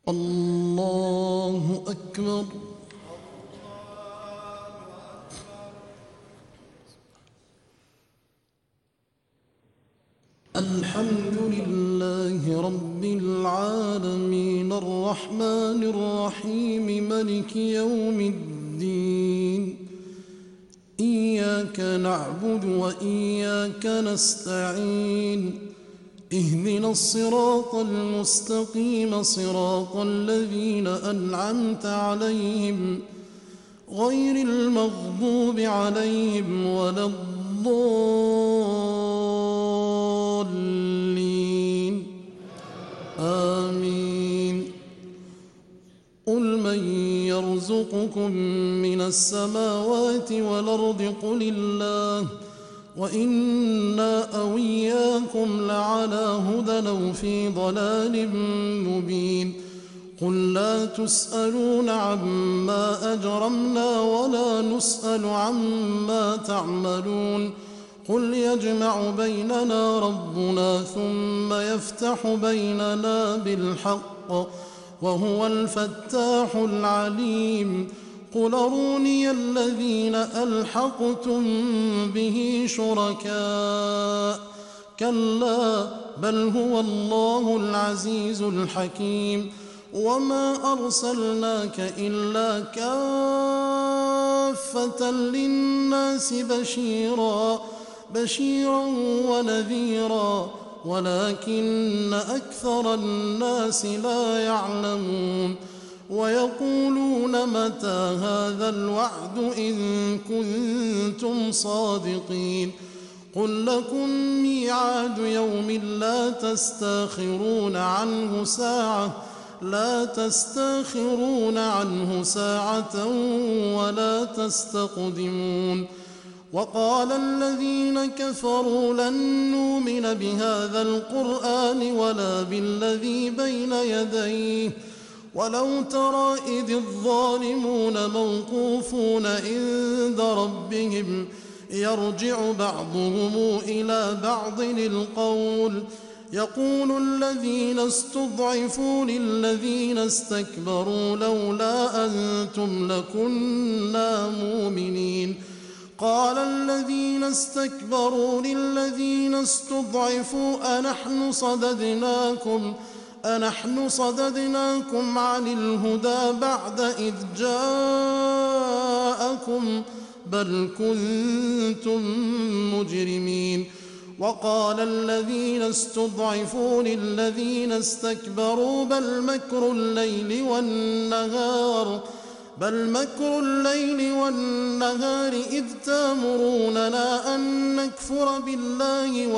الله أكبر. الحمد لله رب العالمين الرحمن الرحيم ملك يوم الدين. إياك نعبد وإياك نستعين. اهدنا الصراط المستقيم صراط الذين أنعمت عليهم غير المغضوب عليهم ولا الضالين. آمين. قل من يرزقكم من السماوات والأرض قل الله وإنا أو إياكم لعلى هدى أو في ضلال مبين. قل لا تسألون عما أجرمنا ولا نسأل عما تعملون. قل يجمع بيننا ربنا ثم يفتح بيننا بالحق وهو الفتاح العليم. قل أروني الذين ألحقتم به شركاء كلا بل هو الله العزيز الحكيم. وما أرسلناك إلا كافة للناس بشيرا ونذيرا ولكن أكثر الناس لا يعلمون. ويقولون متى هذا الوعد إن كنتم صادقين. قل لكم ميعاد يوم لا تستاخرون عنه ساعة ولا تستقدمون. وقال الذين كفروا لن نؤمن بهذا القرآن ولا بالذي بين يديه ولو ترى إذ الظالمون موقوفون عند ربهم يرجع بعضهم إلى بعض القول يقول الذين استضعفوا للذين استكبروا لولا أنتم لكنا مؤمنين. قال الذين استكبروا للذين استضعفوا أنحن صددناكم عن الهدى بعد إذ جاءكم بل كنتم مجرمين. وقال الذين استضعفوا للذين استكبروا بل مكر الليل والنهار إذ تأمروننا أن نكفر بالله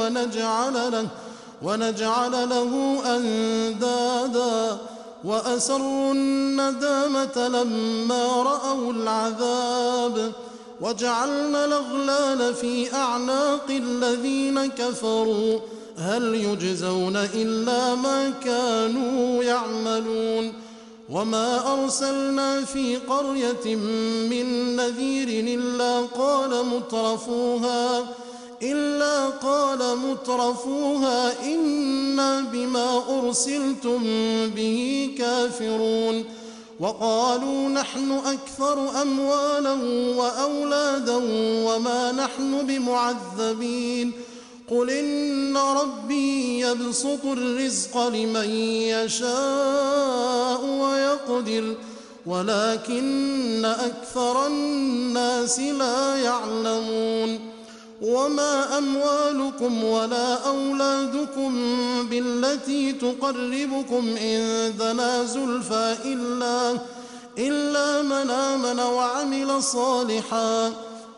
ونجعل له أندادا وأسروا الندامة لما رأوا العذاب وجعلنا الأغلال في أعناق الذين كفروا هل يجزون إلا ما كانوا يعملون. وما أرسلنا في قرية من نذير إلا قال مترفوها إنا بما أرسلتم به كافرون. وقالوا نحن أكثر أموالا وأولادا وما نحن بمعذبين. قل إن ربي يبسط الرزق لمن يشاء ويقدر ولكن أكثر الناس لا يعلمون. وما أموالكم ولا أولادكم بالتي تقربكم عندنا زلفى إلا من آمن وعمل صالحا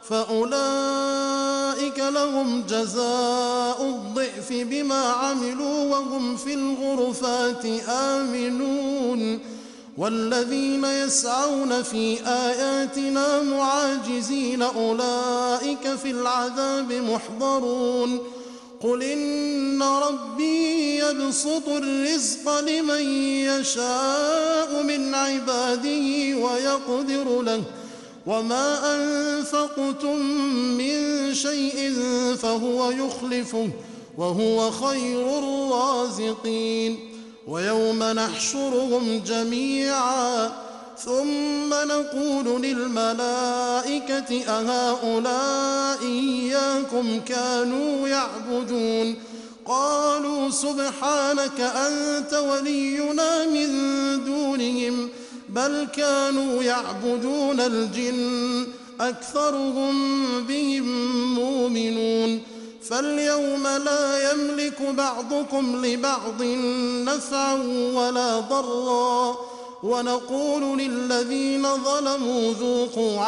فأولئك لهم جزاء الضعف بما عملوا وهم في الغرفات آمنون. والذين يسعون في آياتنا معاجزين أولئك في العذاب محضرون. قل إن ربي يبسط الرزق لمن يشاء من عباده ويقدر له وما أنفقتم من شيء فهو يخلفه وهو خير الرازقين. ويوم نحشرهم جميعا ثم نقول للملائكة أهؤلاء إياكم كانوا يعبدون قالوا سبحانك أنت ولينا من دونهم بل كانوا يعبدون الجن أكثرهم بهم مؤمنون فاليوم لا يملك بعضكم لبعض نفعا ولا ضرا ونقول للذين ظلموا ذوقوا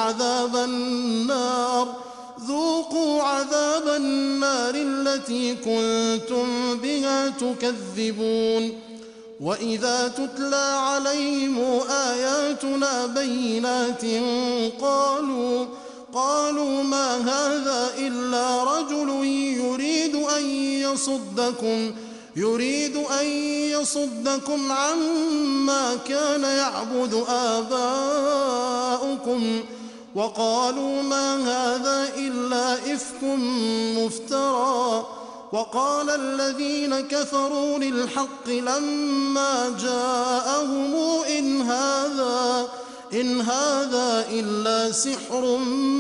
عذاب النار التي كنتم بها تكذبون وإذا تتلى عليهم آياتنا بينات قالوا ما هذا إلا رجل يريد أن يصدكم عما كان يعبد آباؤكم وقالوا ما هذا إلا إفك مفترى وقال الذين كفروا للحق لما جاءهم إن هذا إلا سحر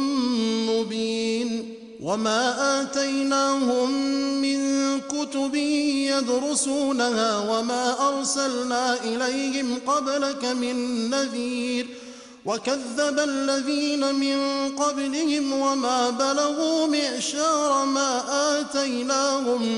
مبين وما آتيناهم من كتب يدرسونها وما أرسلنا إليهم قبلك من نذير وكذب الذين من قبلهم وما بلغوا معشار ما آتيناهم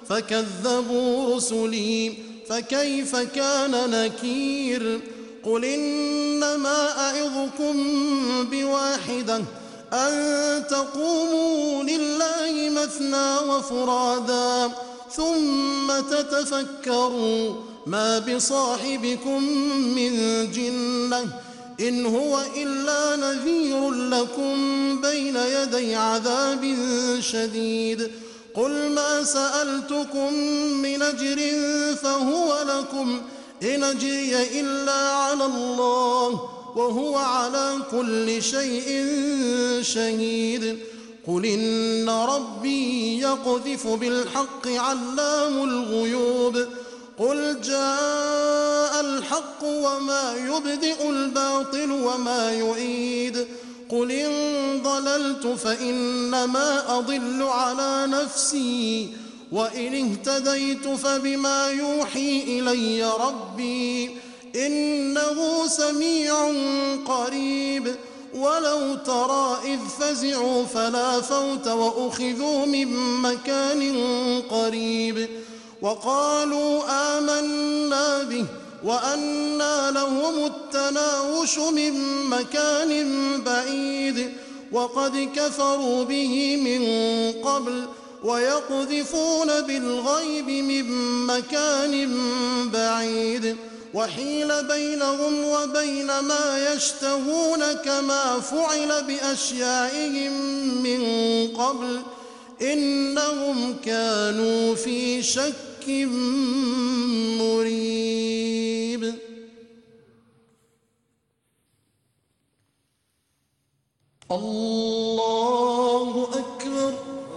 فكذبوا رسلي فكيف كان نكير قل إنما أعظكم بواحدة أن تقوموا لله مثنى وفرادا ثم تتفكروا ما بصاحبكم من جنة إن هو إلا نذير لكم بين يدي عذاب شديد قل ما سألتكم من أجر فهو لكم إن أجري إلا على الله وهو على كل شيء شهيد قل إن ربي يقذف بالحق علام الغيوب قل جاء الحق وما يبدئ الباطل وما يعيد قل إن ضللت فإنما أضل على نفسي وإن اهتديت فبما يوحي إلي ربي إنه سميع قريب ولو ترى إذ فزعوا فلا فوت وأخذوا من مكان قريب وقالوا آمنا به وأنى لهم التناوش من مكان بعيد وقد كفروا به من قبل ويقذفون بالغيب من مكان بعيد وحيل بينهم وبين ما يشتهون كما فعل بأشياعهم من قبل إنهم كانوا في شك مريب الله أكبر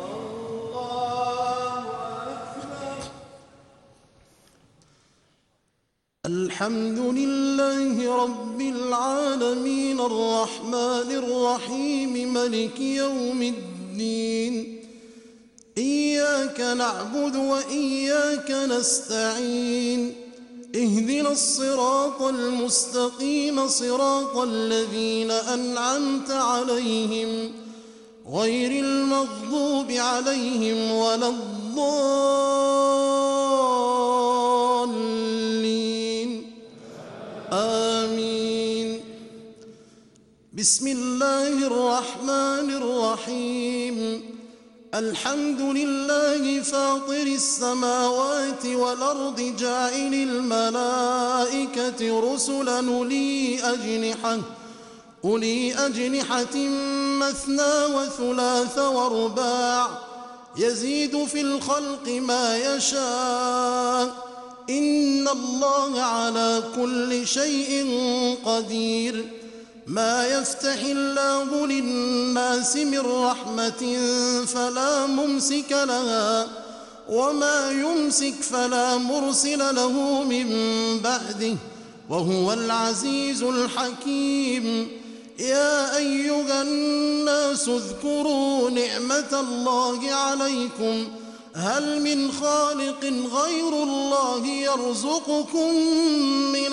الحمد لله رب العالمين الرحمن الرحيم ملك يوم الدين إياك نعبد وإياك نستعين اهدنا الصراط المستقيم صراط الذين أنعمت عليهم غير المغضوب عليهم ولا الضالين آمين بسم الله الرحمن الرحيم الحمد لله فاطر السماوات والأرض جاعل الملائكة رسلا أولي أجنحة مثنى وثلاث ورباع يزيد في الخلق ما يشاء إن الله على كل شيء قدير ما يفتح الله للناس من رحمة فلا ممسك لها وما يمسك فلا مرسل له من بعده وهو العزيز الحكيم. يا أيها الناس اذكروا نعمة الله عليكم هل من خالق غير الله يرزقكم من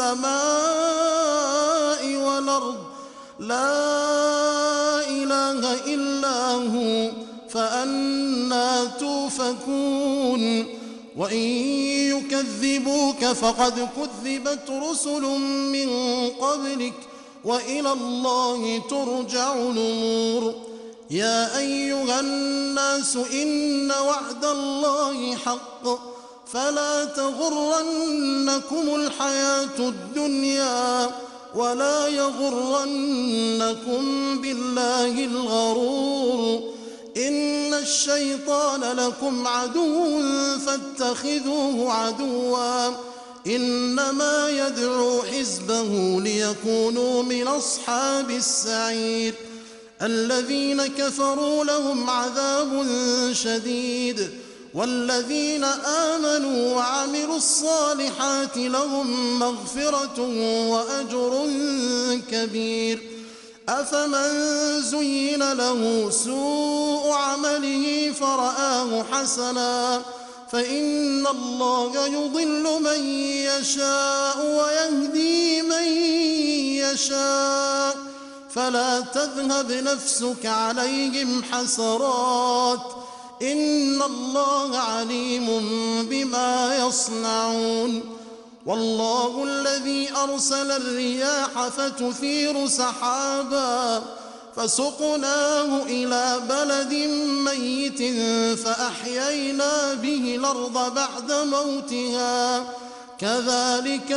السماء والأرض لا إله إلا هو فأنى توفكون. وإن يكذبوك فقد كذبت رسل من قبلك وإلى الله ترجع الأمور. يا أيها الناس إن وعد الله حق فلا تغرنكم الحياة الدنيا ولا يغرنكم بالله الغرور. إن الشيطان لكم عدو فاتخذوه عدوا إنما يدعو حزبه ليكونوا من أصحاب السعير. الذين كفروا لهم عذاب شديد والذين آمنوا وعملوا الصالحات لهم مغفرة وأجر كبير. أفمن زين له سوء عمله فرآه حسنا فإن الله يضل من يشاء ويهدي من يشاء فلا تذهب نفسك عليهم حسرات إن الله عليم بما يصنعون. والله الذي أرسل الرياح فتثير سحابا فسقناه إلى بلد ميت فأحيينا به الأرض بعد موتها كذلك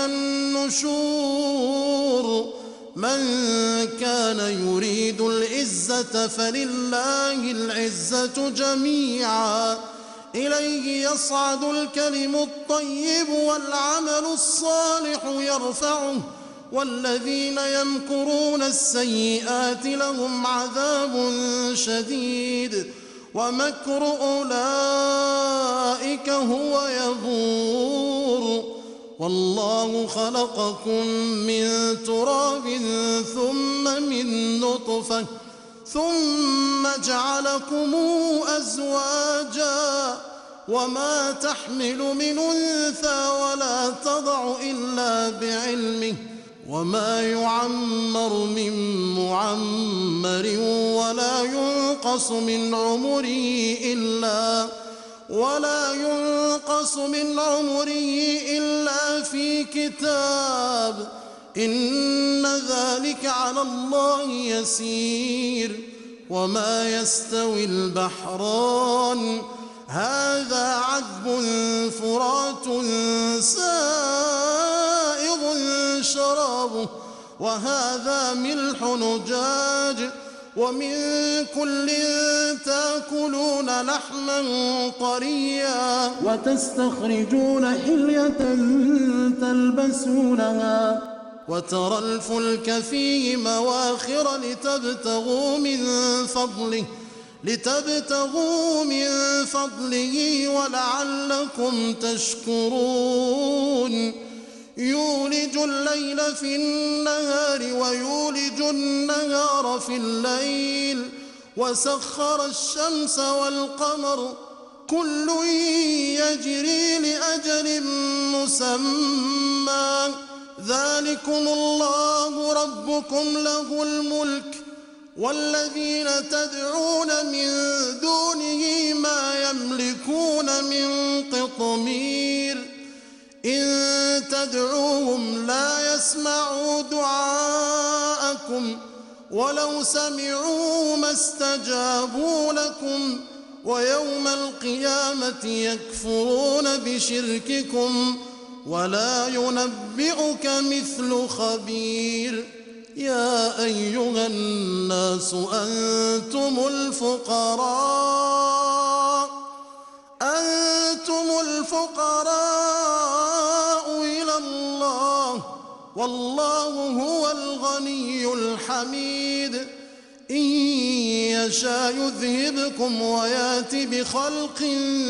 النشور. من كان يريد العزة فلله العزة جميعا إليه يصعد الكلم الطيب والعمل الصالح يرفعه والذين يمكرون السيئات لهم عذاب شديد ومكر أولئك هو يبور. والله خلقكم من تراب ثم من نطفة ثم جعلكم أزواجا وما تحمل من أنثى ولا تضع إلا بعلمه وما يعمر من معمر ولا ينقص من عمره إلا في كتاب إن ذلك على الله يسير. وما يستوي البحران هذا عذب فرات سائغ شرابه وهذا ملح نجاج ومن كل تاكلون لحما طريا وتستخرجون حلية تلبسونها وترى الفلك فيه مواخر لتبتغوا من فضله ولعلكم تشكرون. يولج الليل في النهار ويولج النهار في الليل وسخر الشمس والقمر كل يجري لأجل مسمى ذلكم الله ربكم له الملك والذين تدعون من دونه ما يملكون من قطمير إن تدعوهم لا يسمعوا دعاءكم ولو سمعوا ما استجابوا لكم ويوم القيامة يكفرون بشرككم ولا ينبئك مثل خبير. يا أيها الناس أنتم الفقراء إلى الله والله هو الغني الحميد. إن يشاء يذهبكم ويات بخلق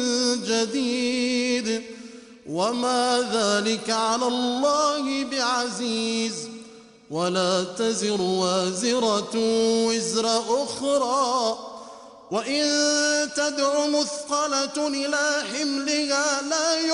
جديد وما ذلك على الله بعزيز. ولا تزر وازرة وزر أخرى وإن تدع مثقلة إلى حملها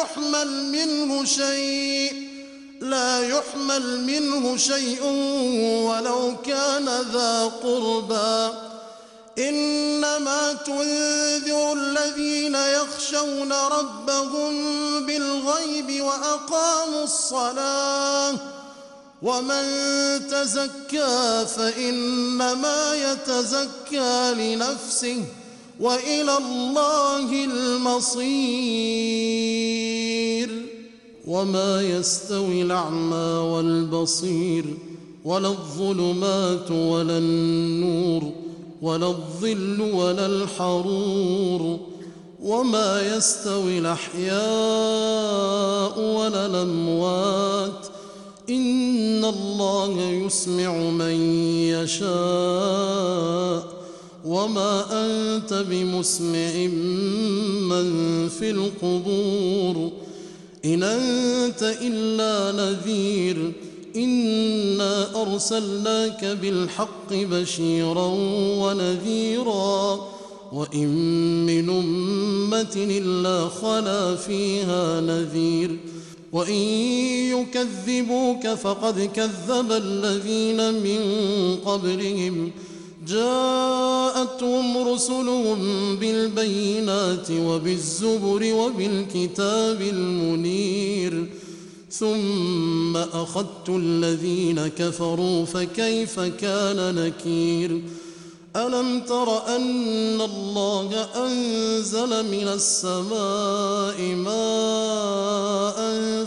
لا يحمل منه شيء ولو كان ذا قربى. إنما تنذر الذين يخشون ربهم بالغيب وأقاموا الصلاة ومن تزكى فإنما يتزكى لنفسه وإلى الله المصير. وما يستوي الأعمى والبصير ولا الظلمات ولا النور ولا الظل ولا الحرور وما يستوي الأحياء ولا الأموات إن الله يسمع من يشاء وما أنت بمسمع من في القبور إن أنت إلا نذير إنا أرسلناك بالحق بشيرا ونذيرا وإن من أمة إلا خلا فيها نذير وإن يكذبوك فقد كذب الذين من قبلهم جاءتهم رسلهم بالبينات وبالزبر وبالكتاب المنير ثم أخذت الذين كفروا فكيف كان نكير. ألم تر أن الله أنزل من السماء ماء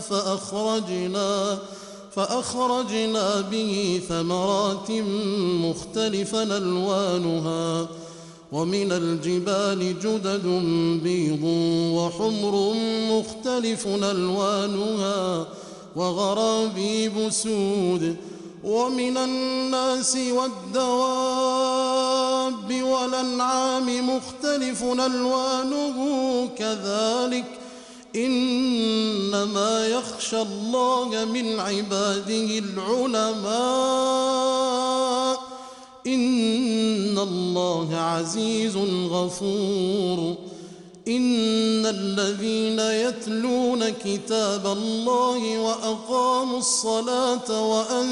فأخرجنا به ثمرات مختلفا ألوانها ومن الجبال جدد بيض وحمر مختلف ألوانها وغرابيب سود ومن الناس والدواب والأنعام مختلف ألوانه كذلك إنما يخشى الله من عباده العلماء إن الله عزيز غفور. إن الذين يتلون كتاب الله وأقاموا الصلاة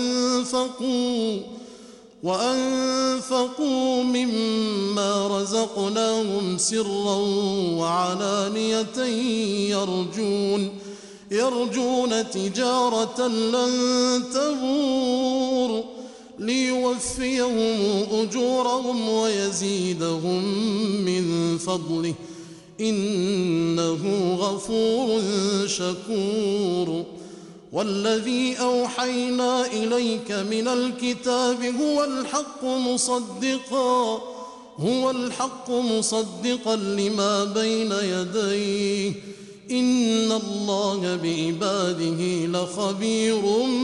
وأنفقوا مما رزقناهم سرا وعلانية يرجون تجارة لن تبور ليوفيهم أجورهم ويزيدهم من فضله إنه غفور شكور. والذي أوحينا إليك من الكتاب هو الحق مصدقا لما بين يديه إن الله بعباده لخبير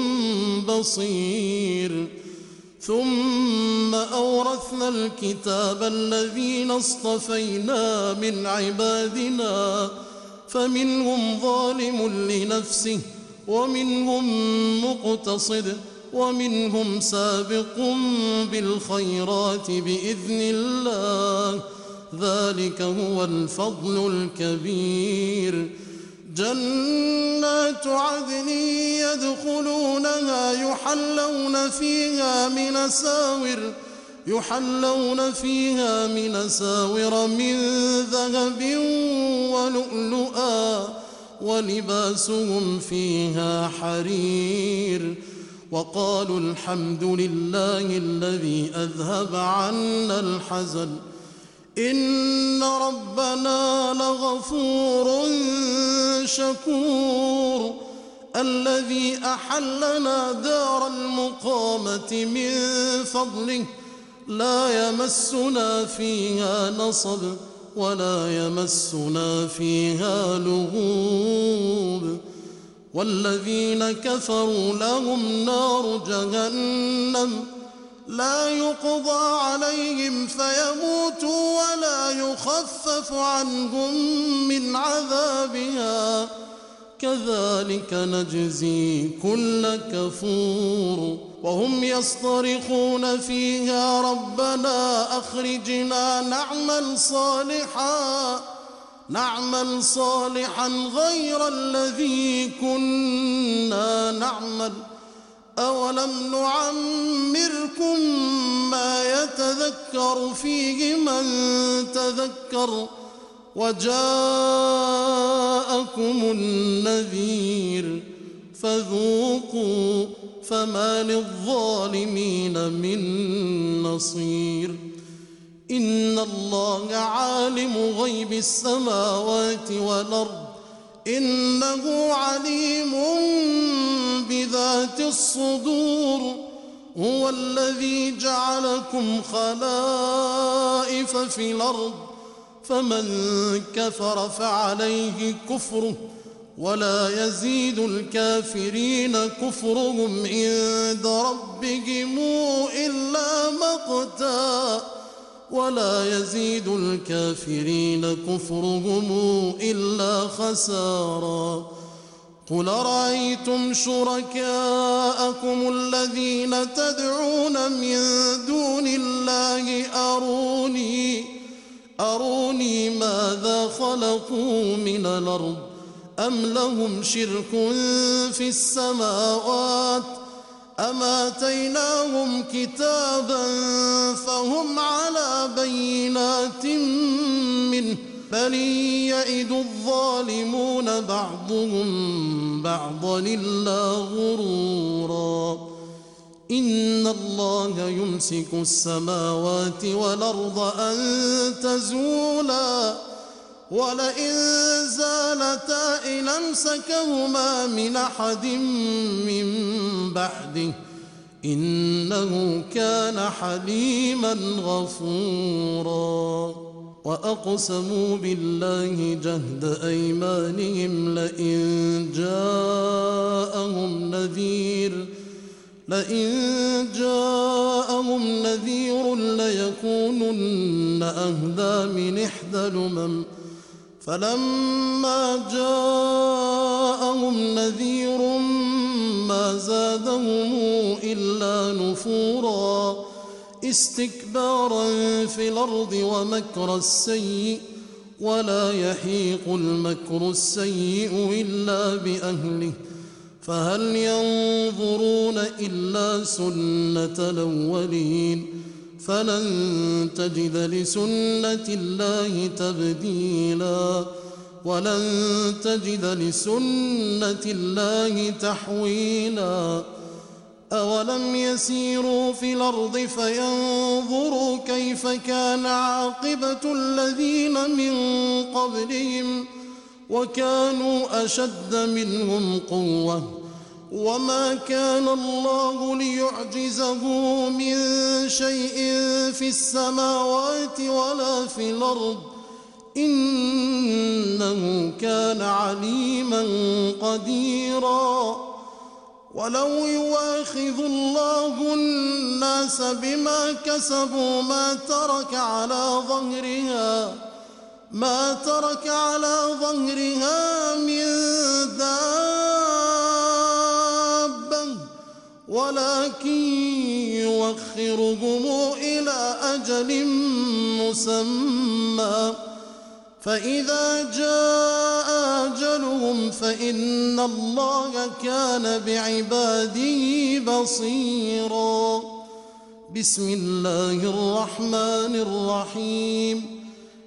بصير. ثم أورثنا الكتاب الذين اصطفينا من عبادنا فمنهم ظالم لنفسه ومنهم مقتصد ومنهم سابق بالخيرات بإذن الله ذلك هو الفضل الكبير. جنات عدن يدخلونها يحلون فيها من أساور من ذهب ولؤلؤا ولباسهم فيها حرير وقالوا الحمد لله الذي أذهب عنا الحزن إن ربنا لغفور شكور. الذي أحلنا دار المقامة من فضله لا يمسنا فيها نصب ولا يمسنا فيها لغوب. والذين كفروا لهم نار جهنم لا يقضى عليهم فيموتوا ولا يخفف عنهم من عذابها كذلك نجزي كل كفور وهم يصطرخون فيها ربنا أخرجنا نعمل صالحا غير الذي كنا نعمل أولم نعمركم ما يتذكر فيه من تذكر وجاءكم النذير فذوقوا فما للظالمين من نصير إن الله عالم غيب السماوات والأرض إنه عليم بذات الصدور هو الذي جعلكم خلائف في الأرض فمن كفر فعليه كفره ولا يزيد الكافرين كفرهم عند ربهم إلا مقتا ولا يزيد الكافرين كفرهم إلا خسارا قل رأيتم شركاءكم الذين تدعون من دون الله أروني ماذا خلقوا من الأرض أم لهم شرك في السماوات أم آتيناهم كتابا فهم على بينات منه بل يئد الظالمون بعضهم بعضا إلا غرورا إن الله يمسك السماوات والأرض أن تزولا ولئن زالتا إن أمسكهما من أحد من بعده إنه كان حليما غفورا وأقسموا بالله جهد أيمانهم لئن جاءهم نذير ليكونن أهدى من إحدى الأمم فلما جاءهم نذير ما زادهم إلا نفورا استكبارا في الأرض ومكر السيء ولا يحيق المكر السيء إلا بأهله فهل ينظرون إلا سنة الأولين فلن تجد لسنة الله تبديلا ولن تجد لسنة الله تحويلا أولم يسيروا في الأرض فينظروا كيف كان عاقبة الذين من قبلهم وكانوا أشد منهم قوة وما كان الله ليعجزه من شيء في السماوات ولا في الأرض إنه كان عليما قديرا ولو يواخذ الله الناس بما كسبوا ما ترك على ظهرها من دابة ولكن يوخرهم إلى أجل مسمى فإذا جاء أجلهم فإن الله كان بعباده بصيرا بسم الله الرحمن الرحيم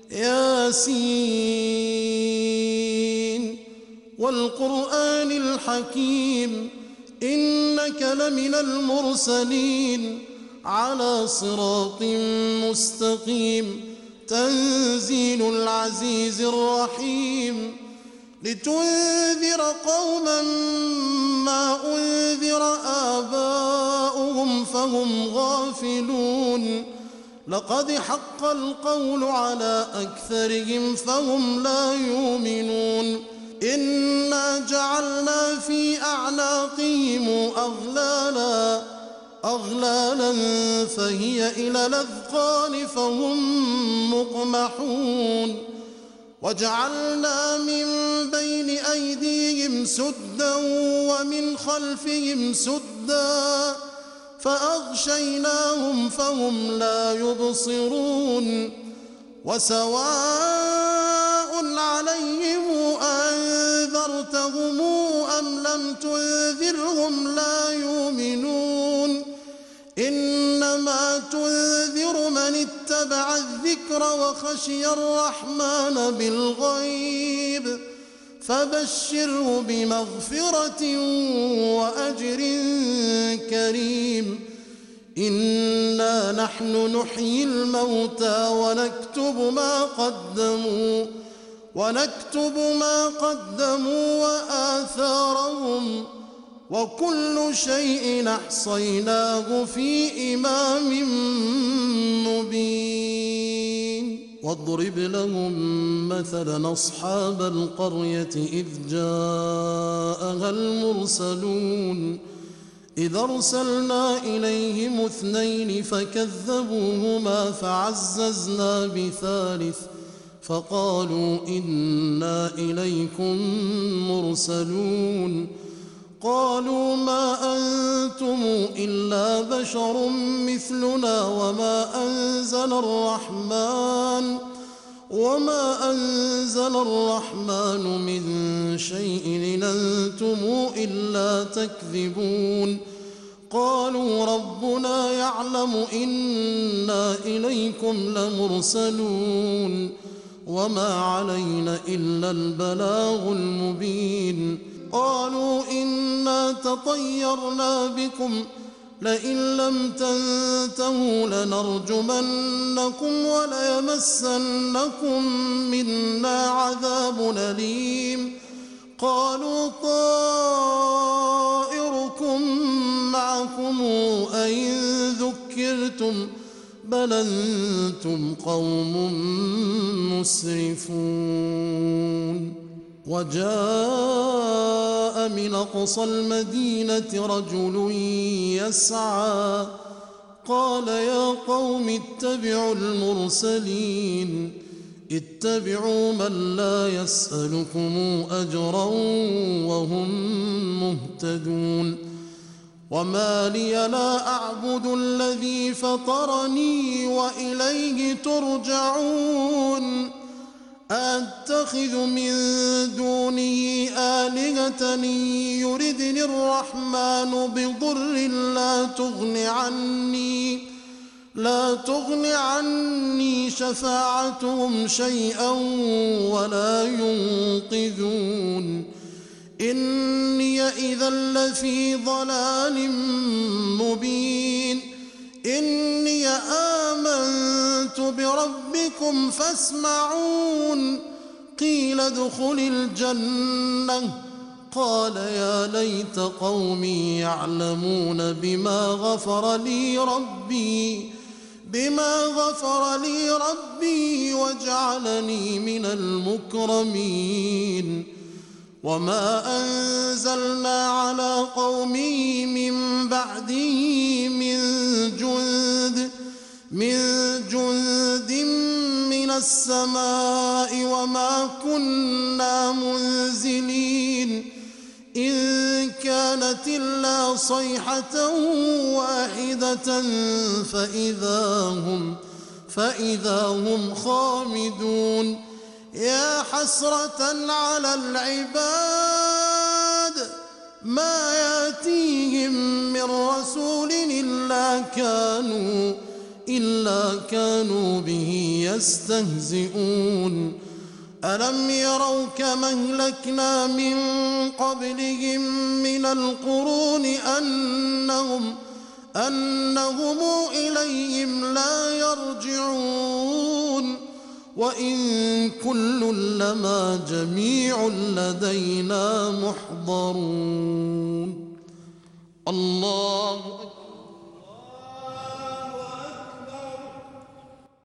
ياسين والقرآن الحكيم إنك لمن المرسلين على صراط مستقيم تنزيل العزيز الرحيم لتنذر قوما ما أنذر آباؤهم فهم غافلون لقد حق القول على أكثرهم فهم لا يؤمنون إنا جعلنا في أعناقهم أغلالا أغلالا فهي إلى الأذقان فهم مقمحون وجعلنا من بين أيديهم سدا ومن خلفهم سدا فأغشيناهم فهم لا يبصرون وسواء عليهم أنذرتهم أم لم تنذرهم لا يؤمنون إنما تنذر من اتبع الذكر وخشي الرحمن بالغيب فبشره بمغفرة وأجر كريم إنا نحن نحيي الموتى ونكتب ما قدموا وآثارهم وكل شيء أحصيناه في إمام مبين واضرب لهم مثلا أصحاب القرية إذ جاءها المرسلون إذ أرسلنا إليهم 2 فكذبوهما فعززنا بثالث فقالوا إنا إليكم مرسلون قالوا ما أنتم إلا بشر مثلنا وما أنزل الرحمن من شيء إن أنتم إلا تكذبون قالوا ربنا يعلم إنا إليكم لمرسلون وما علينا إلا البلاغ المبين قالوا إنا تطيرنا بكم لئن لم تنتهوا لنرجمنكم وليمسنكم منا عذاب أليم قالوا طائركم معكم أئن ذكرتم بل أنتم قوم مسرفون وجاء من أقصى المدينة رجل يسعى قال يا قوم اتبعوا المرسلين اتبعوا من لا يسألكم أجرا وهم مهتدون وما لي لا أعبد الذي فطرني وإليه ترجعون أتخذ من دونه آلهة يردني الرحمن بضر لا تغن عني شفاعتهم شيئا ولا ينقذون إني إذا لفي ضلال مبين إني آمنت بربكم فاسمعون قيل ادخل الجنة قال يا ليت قومي يعلمون بما غفر لي ربي وجعلني من المكرمين وما أنزلنا على قومه من بعده من جند من السماء وما كنا منزلين إن كانت إلا صيحة واحدة فإذا هم خامدون يا حسرة على العباد ما يأتيهم من رسول إلا كانوا به يستهزئون ألم يروا كما أهلكنا من قبلهم من القرون أنهم إليهم لا يرجعون وإن كل لما جميع لدينا محضرون الله أكبر.